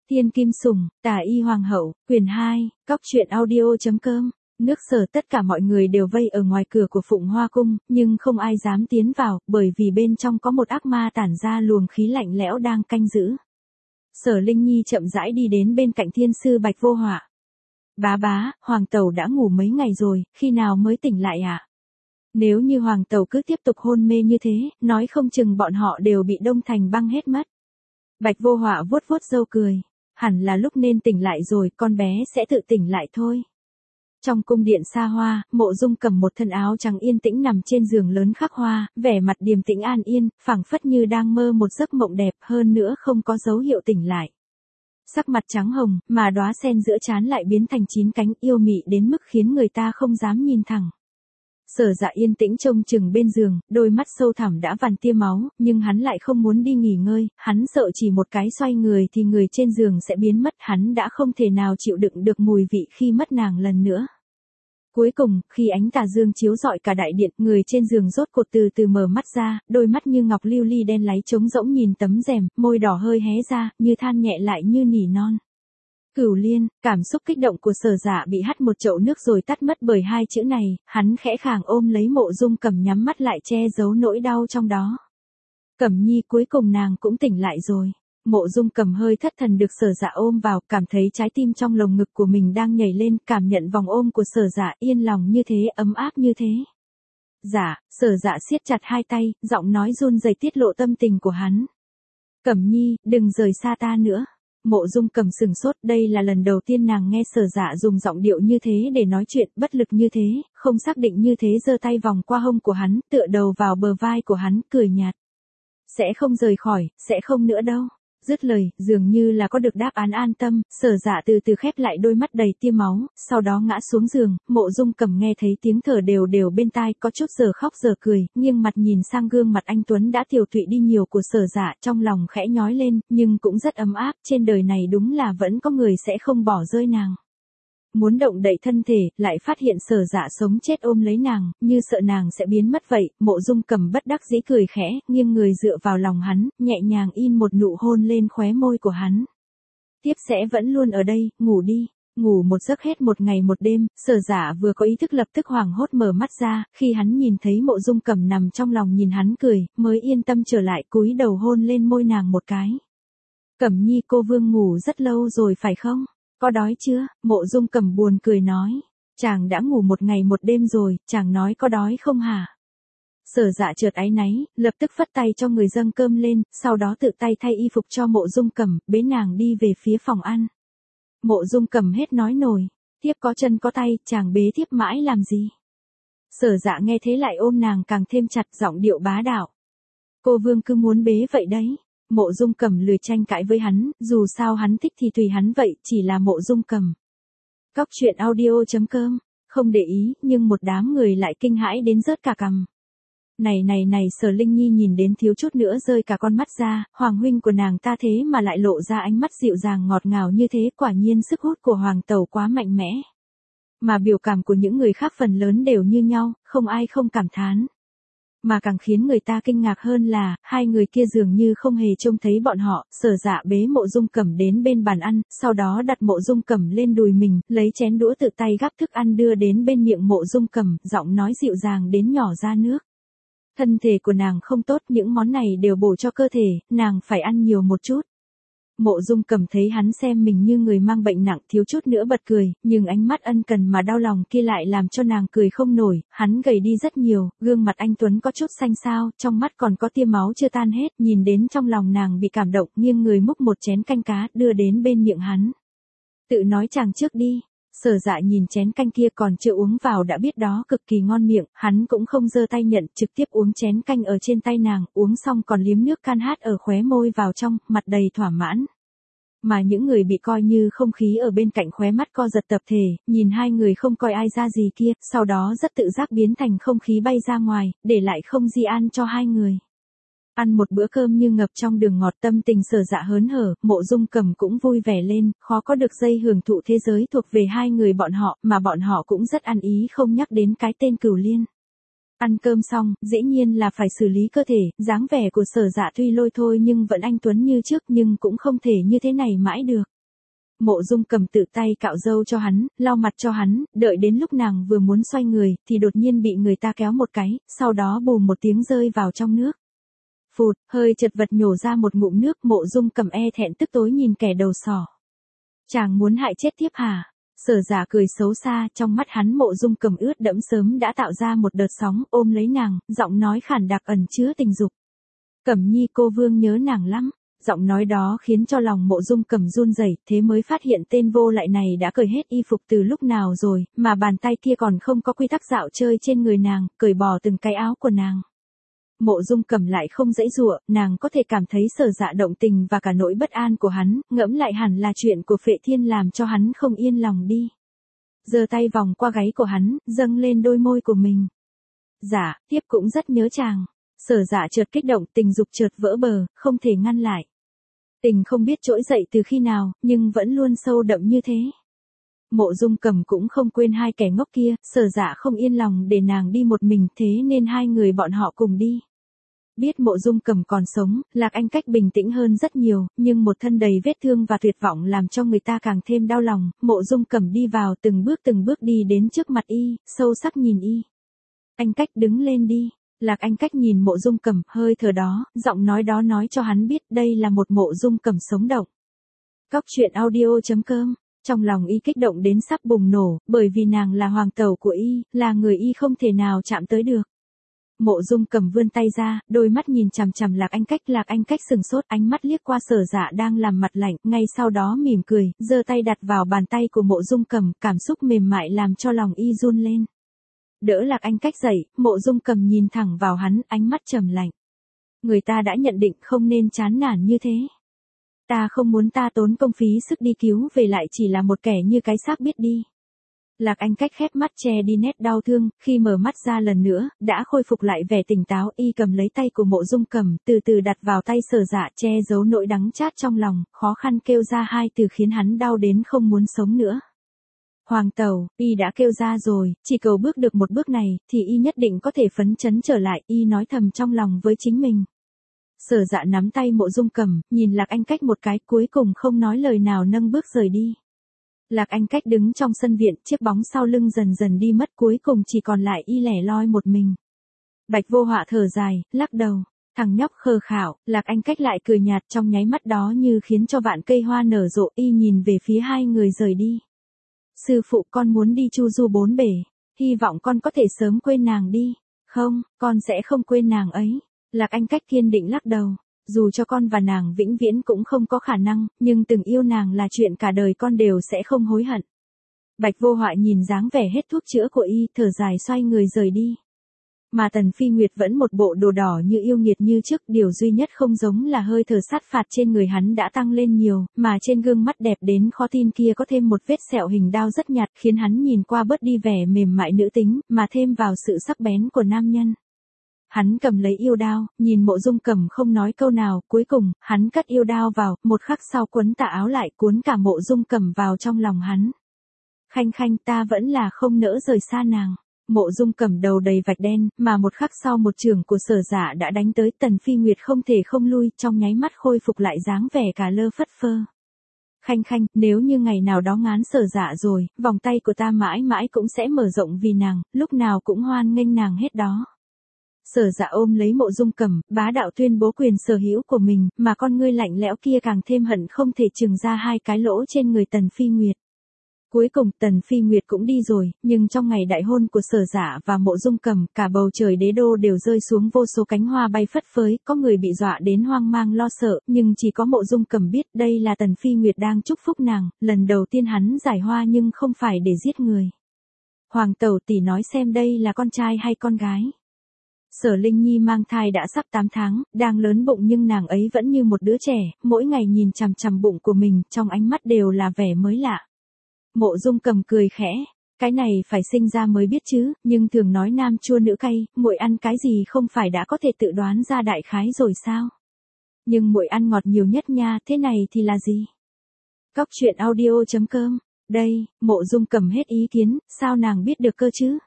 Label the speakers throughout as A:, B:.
A: Thiên Kim Sủng, Tà Y Hoàng hậu, quyển 2, Cóc truyện audio.com. Nước Sở tất cả mọi người đều vây ở ngoài cửa của Phụng Hoa Cung, nhưng không ai dám tiến vào, bởi vì bên trong có một ác ma tản ra luồng khí lạnh lẽo đang canh giữ. Sở Linh Nhi chậm rãi đi đến bên cạnh thiên sư Bạch Vô Họa. Bá bá, Hoàng tẩu đã ngủ mấy ngày rồi, khi nào mới tỉnh lại ạ? Nếu như Hoàng tẩu cứ tiếp tục hôn mê như thế, nói không chừng bọn họ đều bị đông thành băng hết mất. Bạch Vô Họa vuốt vuốt râu cười. Hẳn là lúc nên tỉnh lại rồi, con bé sẽ tự tỉnh lại thôi. Trong cung điện xa hoa, Mộ Dung cầm một thân áo trắng yên tĩnh nằm trên giường lớn khắc hoa, vẻ mặt điềm tĩnh an yên, phảng phất như đang mơ một giấc mộng đẹp, hơn nữa không có dấu hiệu tỉnh lại. Sắc mặt trắng hồng, mà đóa sen giữa trán lại biến thành 9 cánh, yêu mị đến mức khiến người ta không dám nhìn thẳng. Sở Dạ yên tĩnh trông chừng bên giường, đôi mắt sâu thẳm đã vằn tia máu, nhưng hắn lại không muốn đi nghỉ ngơi, hắn sợ chỉ một cái xoay người thì người trên giường sẽ biến mất, hắn đã không thể nào chịu đựng được mùi vị khi mất nàng lần nữa. Cuối cùng, khi ánh tà dương chiếu rọi cả đại điện, người trên giường rốt cuộc từ từ mở mắt ra, đôi mắt như ngọc lưu ly đen láy trống rỗng nhìn tấm rèm, môi đỏ hơi hé ra, như than nhẹ lại như nỉ non. Cửu Liên, cảm xúc kích động của Sở Dạ bị hắt một chậu nước rồi tắt mất bởi hai chữ này, hắn khẽ khàng ôm lấy Mộ Dung Cầm nhắm mắt lại che giấu nỗi đau trong đó. Cẩm Nhi, cuối cùng nàng cũng tỉnh lại rồi. Mộ Dung Cầm hơi thất thần được Sở Dạ ôm vào, cảm thấy trái tim trong lồng ngực của mình đang nhảy lên, cảm nhận vòng ôm của Sở Dạ yên lòng như thế, ấm áp như thế. Dạ, Sở Dạ siết chặt hai tay, giọng nói run rẩy tiết lộ tâm tình của hắn. Cẩm Nhi, đừng rời xa ta nữa. Mộ Dung Cầm sừng sốt, đây là lần đầu tiên nàng nghe Sở Dạ dùng giọng điệu như thế để nói chuyện, bất lực như thế, không xác định như thế, giơ tay vòng qua hông của hắn, tựa đầu vào bờ vai của hắn, cười nhạt. Sẽ không rời khỏi, sẽ không nữa đâu. Dứt lời, dường như là có được đáp án an tâm, Sở Dạ từ từ khép lại đôi mắt đầy tia máu, sau đó ngã xuống giường, Mộ Dung Cầm nghe thấy tiếng thở đều đều bên tai, có chút giờ khóc giờ cười, nghiêng mặt nhìn sang gương mặt anh tuấn đã tiều tụy đi nhiều của Sở Dạ, trong lòng khẽ nhói lên, nhưng cũng rất ấm áp, trên đời này đúng là vẫn có người sẽ không bỏ rơi nàng. Muốn động đậy thân thể, lại phát hiện Sở Dạ sống chết ôm lấy nàng, như sợ nàng sẽ biến mất vậy, Mộ Dung Cầm bất đắc dĩ cười khẽ, nghiêng người dựa vào lòng hắn, nhẹ nhàng in một nụ hôn lên khóe môi của hắn. Tiếp sẽ vẫn luôn ở đây, ngủ đi. Ngủ một giấc hết một ngày một đêm, Sở Dạ vừa có ý thức lập tức hoảng hốt mở mắt ra, khi hắn nhìn thấy Mộ Dung Cầm nằm trong lòng nhìn hắn cười, mới yên tâm trở lại, cúi đầu hôn lên môi nàng một cái. Cẩm Nhi, cô Vương ngủ rất lâu rồi phải không? Có đói chưa? Mộ Dung Cầm buồn cười nói. Chàng đã ngủ một ngày một đêm rồi, chàng nói có đói không hả? Sở Dạ chợt áy náy, lập tức phất tay cho người dâng cơm lên, sau đó tự tay thay y phục cho Mộ Dung Cầm, bế nàng đi về phía phòng ăn. Mộ Dung Cầm hết nói nổi. Thiếp có chân có tay, chàng bế thiếp mãi làm gì? Sở Dạ nghe thế lại ôm nàng càng thêm chặt, giọng điệu bá đạo. Cô Vương cứ muốn bế vậy đấy. Mộ Dung Cầm lười tranh cãi với hắn, dù sao hắn thích thì tùy hắn vậy, chỉ là Mộ Dung Cầm. Cóc truyện audio.com, không để ý, nhưng một đám người lại kinh hãi đến rớt cả cằm. Này, Sở Linh Nhi nhìn đến thiếu chút nữa rơi cả con mắt ra, hoàng huynh của nàng ta thế mà lại lộ ra ánh mắt dịu dàng ngọt ngào như thế, quả nhiên sức hút của hoàng tẩu quá mạnh mẽ. Mà biểu cảm của những người khác phần lớn đều như nhau, không ai không cảm thán. Mà càng khiến người ta kinh ngạc hơn là, hai người kia dường như không hề trông thấy bọn họ, Sở Dạ bế Mộ Dung Cầm đến bên bàn ăn, sau đó đặt Mộ Dung Cầm lên đùi mình, lấy chén đũa tự tay gắp thức ăn đưa đến bên miệng Mộ Dung Cầm, giọng nói dịu dàng đến nhỏ ra nước. Thân thể của nàng không tốt, những món này đều bổ cho cơ thể, nàng phải ăn nhiều một chút. Mộ Dung Cầm thấy hắn xem mình như người mang bệnh nặng, thiếu chút nữa bật cười, nhưng ánh mắt ân cần mà đau lòng kia lại làm cho nàng cười không nổi, hắn gầy đi rất nhiều, gương mặt anh tuấn có chút xanh xao, trong mắt còn có tia máu chưa tan hết, nhìn đến trong lòng nàng bị cảm động, nghiêng người múc một chén canh cá, đưa đến bên miệng hắn. Tự nói chàng trước đi. Sở Dạ nhìn chén canh kia còn chưa uống vào đã biết đó cực kỳ ngon miệng, hắn cũng không giơ tay nhận, trực tiếp uống chén canh ở trên tay nàng, uống xong còn liếm nước can hát ở khóe môi vào trong, mặt đầy thỏa mãn. Mà những người bị coi như không khí ở bên cạnh khóe mắt co giật tập thể, nhìn hai người không coi ai ra gì kia, sau đó rất tự giác biến thành không khí bay ra ngoài, để lại không di an cho hai người. Ăn một bữa cơm như ngập trong đường ngọt, tâm tình Sở Dạ hớn hở, Mộ Dung Cầm cũng vui vẻ lên, khó có được giây hưởng thụ thế giới thuộc về hai người bọn họ, mà bọn họ cũng rất ăn ý không nhắc đến cái tên Cửu Liên. Ăn cơm xong, dĩ nhiên là phải xử lý cơ thể, dáng vẻ của Sở Dạ tuy lôi thôi nhưng vẫn anh tuấn như trước, nhưng cũng không thể như thế này mãi được. Mộ Dung Cầm tự tay cạo râu cho hắn, lau mặt cho hắn, đợi đến lúc nàng vừa muốn xoay người, thì đột nhiên bị người ta kéo một cái, sau đó bùm một tiếng rơi vào trong nước. Phụt, hơi chật vật nhổ ra một ngụm nước. Mộ Dung Cầm e thẹn tức tối nhìn kẻ đầu sỏ. Chàng muốn hại chết thiếp hả? Sở Dạ cười xấu xa, trong mắt hắn Mộ Dung Cầm ướt đẫm sớm đã tạo ra một đợt sóng, ôm lấy nàng, giọng nói khản đặc ẩn chứa tình dục. Cẩm Nhi cô vương nhớ nàng lắm. Giọng nói đó khiến cho lòng Mộ Dung Cầm run rẩy, thế mới phát hiện tên vô lại này đã cởi hết y phục từ lúc nào rồi, mà bàn tay kia còn không có quy tắc dạo chơi trên người nàng, cởi bỏ từng cái áo của nàng. Mộ Dung Cầm lại không giãy giụa, nàng có thể cảm thấy Sở Dạ động tình và cả nỗi bất an của hắn, ngẫm lại hẳn là chuyện của Phệ Thiên làm cho hắn không yên lòng đi. Giơ tay vòng qua gáy của hắn, dâng lên đôi môi của mình. Dạ, tiếp cũng rất nhớ chàng. Sở Dạ chợt kích động, tình dục chợt vỡ bờ, không thể ngăn lại. Tình không biết trỗi dậy từ khi nào, nhưng vẫn luôn sâu đậm như thế. Mộ Dung Cầm cũng không quên hai kẻ ngốc kia, Sở Dạ không yên lòng để nàng đi một mình, thế nên hai người bọn họ cùng đi. Biết Mộ Dung Cầm còn sống, Lạc Anh Cách bình tĩnh hơn rất nhiều, nhưng một thân đầy vết thương và tuyệt vọng làm cho người ta càng thêm đau lòng. Mộ Dung Cầm đi vào từng bước đi đến trước mặt y, sâu sắc nhìn y. Anh Cách đứng lên đi. Lạc Anh Cách nhìn Mộ Dung Cầm, hơi thở đó, giọng nói đó nói cho hắn biết đây là một Mộ Dung Cầm sống động. Cóc truyện audio.com. Trong lòng y kích động đến sắp bùng nổ, bởi vì nàng là hoàng tẩu của y, là người y không thể nào chạm tới được. Mộ Dung Cầm vươn tay ra, đôi mắt nhìn chằm chằm Lạc Anh Cách sừng sốt, ánh mắt liếc qua Sở Dạ đang làm mặt lạnh, ngay sau đó mỉm cười, giơ tay đặt vào bàn tay của Mộ Dung Cầm, cảm xúc mềm mại làm cho lòng y run lên. Đỡ Lạc Anh Cách dậy, Mộ Dung Cầm nhìn thẳng vào hắn, ánh mắt trầm lạnh. Người ta đã nhận định không nên chán nản như thế. Ta không muốn ta tốn công phí sức đi cứu về lại chỉ là một kẻ như cái xác biết đi. Lạc Anh Cách khép mắt che đi nét đau thương, khi mở mắt ra lần nữa, đã khôi phục lại vẻ tỉnh táo, y cầm lấy tay của Mộ Dung Cầm, từ từ đặt vào tay Sở Dạ, che giấu nỗi đắng chát trong lòng, khó khăn kêu ra hai từ khiến hắn đau đến không muốn sống nữa. Hoàng tẩu, y đã kêu ra rồi, chỉ cầu bước được một bước này, thì y nhất định có thể phấn chấn trở lại, y nói thầm trong lòng với chính mình. Sở Dạ nắm tay Mộ Dung Cầm, nhìn Lạc Anh Cách một cái, cuối cùng không nói lời nào nâng bước rời đi. Lạc Anh Cách đứng trong sân viện, chiếc bóng sau lưng dần dần đi mất, cuối cùng chỉ còn lại y lẻ loi một mình. Bạch Vô Họa thở dài, lắc đầu. Thằng nhóc khờ khảo. Lạc Anh Cách lại cười nhạt, trong nháy mắt đó như khiến cho vạn cây hoa nở rộ. Y nhìn về phía hai người rời đi. Sư phụ, con muốn đi chu du bốn bể. Hy vọng con có thể sớm quên nàng đi. Không, con sẽ không quên nàng ấy. Lạc Anh Cách kiên định lắc đầu. Dù cho con và nàng vĩnh viễn cũng không có khả năng, nhưng từng yêu nàng là chuyện cả đời con đều sẽ không hối hận. Bạch Vô Họa nhìn dáng vẻ hết thuốc chữa của y, thở dài xoay người rời đi. Mà Tần Phi Nguyệt vẫn một bộ đồ đỏ như yêu nghiệt như trước, điều duy nhất không giống là hơi thở sát phạt trên người hắn đã tăng lên nhiều, mà trên gương mắt đẹp đến khó tin kia có thêm một vết sẹo hình đao rất nhạt, khiến hắn nhìn qua bớt đi vẻ mềm mại nữ tính, mà thêm vào sự sắc bén của nam nhân. Hắn cầm lấy yêu đao, nhìn Mộ Dung Cầm không nói câu nào, cuối cùng, hắn cất yêu đao vào, một khắc sau quấn tà áo lại, cuốn cả Mộ Dung Cầm vào trong lòng hắn. Khanh khanh, ta vẫn là không nỡ rời xa nàng. Mộ Dung Cầm đầu đầy vạch đen, mà một khắc sau một chưởng của Sở Dạ đã đánh tới, Tần Phi Nguyệt không thể không lui, trong nháy mắt khôi phục lại dáng vẻ cả lơ phất phơ. Khanh khanh, nếu như ngày nào đó ngán Sở Dạ rồi, vòng tay của ta mãi mãi cũng sẽ mở rộng vì nàng, lúc nào cũng hoan nghênh nàng hết đó. Sở Dạ ôm lấy Mộ Dung Cầm, bá đạo tuyên bố quyền sở hữu của mình, mà con ngươi lạnh lẽo kia càng thêm hận không thể chừng ra hai cái lỗ trên người Tần Phi Nguyệt. Cuối cùng Tần Phi Nguyệt cũng đi rồi, nhưng trong ngày đại hôn của Sở Dạ và Mộ Dung Cầm, cả bầu trời đế đô đều rơi xuống vô số cánh hoa bay phất phới, có người bị dọa đến hoang mang lo sợ, nhưng chỉ có Mộ Dung Cầm biết đây là Tần Phi Nguyệt đang chúc phúc nàng, lần đầu tiên hắn giải hoa nhưng không phải để giết người. Hoàng tẩu tỷ nói xem đây là con trai hay con gái. Sở Linh Nhi mang thai đã sắp 8 tháng, đang lớn bụng nhưng nàng ấy vẫn như một đứa trẻ, mỗi ngày nhìn chằm chằm bụng của mình, trong ánh mắt đều là vẻ mới lạ. Mộ Dung Cầm cười khẽ, cái này phải sinh ra mới biết chứ, nhưng thường nói nam chua nữ cay, muội ăn cái gì không phải đã có thể tự đoán ra đại khái rồi sao? Nhưng muội ăn ngọt nhiều nhất nha, thế này thì là gì? Cóc truyện audio.com. Đây, Mộ Dung Cầm hết ý kiến, sao nàng biết được cơ chứ?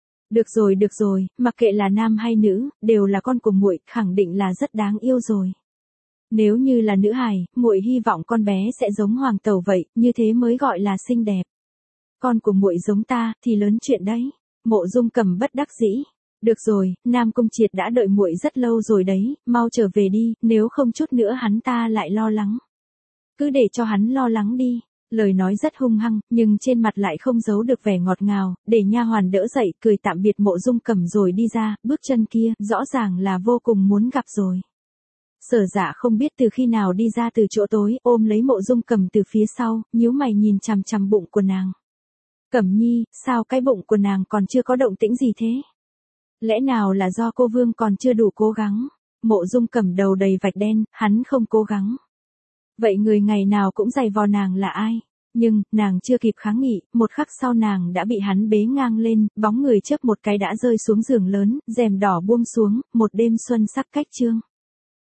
A: Được rồi, mặc kệ là nam hay nữ, đều là con của muội, khẳng định là rất đáng yêu rồi. Nếu như là nữ hài, muội hy vọng con bé sẽ giống hoàng tẩu vậy, như thế mới gọi là xinh đẹp. Con của muội giống ta, thì lớn chuyện đấy. Mộ Dung Cầm bất đắc dĩ. Được rồi, Nam Cung Triệt đã đợi muội rất lâu rồi đấy, mau trở về đi, nếu không chút nữa hắn ta lại lo lắng. Cứ để cho hắn lo lắng đi. Lời nói rất hung hăng, nhưng trên mặt lại không giấu được vẻ ngọt ngào, để nha hoàn đỡ dậy, cười tạm biệt Mộ Dung Cầm rồi đi ra, bước chân kia, rõ ràng là vô cùng muốn gặp rồi. Sở Dạ không biết từ khi nào đi ra từ chỗ tối, ôm lấy Mộ Dung Cầm từ phía sau, nhíu mày nhìn chằm chằm bụng của nàng. Cẩm Nhi, sao cái bụng của nàng còn chưa có động tĩnh gì thế? Lẽ nào là do cô Vương còn chưa đủ cố gắng? Mộ Dung Cầm đầu đầy vạch đen, hắn không cố gắng. Vậy người ngày nào cũng giày vò nàng là ai? Nhưng, nàng chưa kịp kháng nghị, một khắc sau nàng đã bị hắn bế ngang lên, bóng người chớp một cái đã rơi xuống giường lớn, rèm đỏ buông xuống, một đêm xuân sắc cách chương.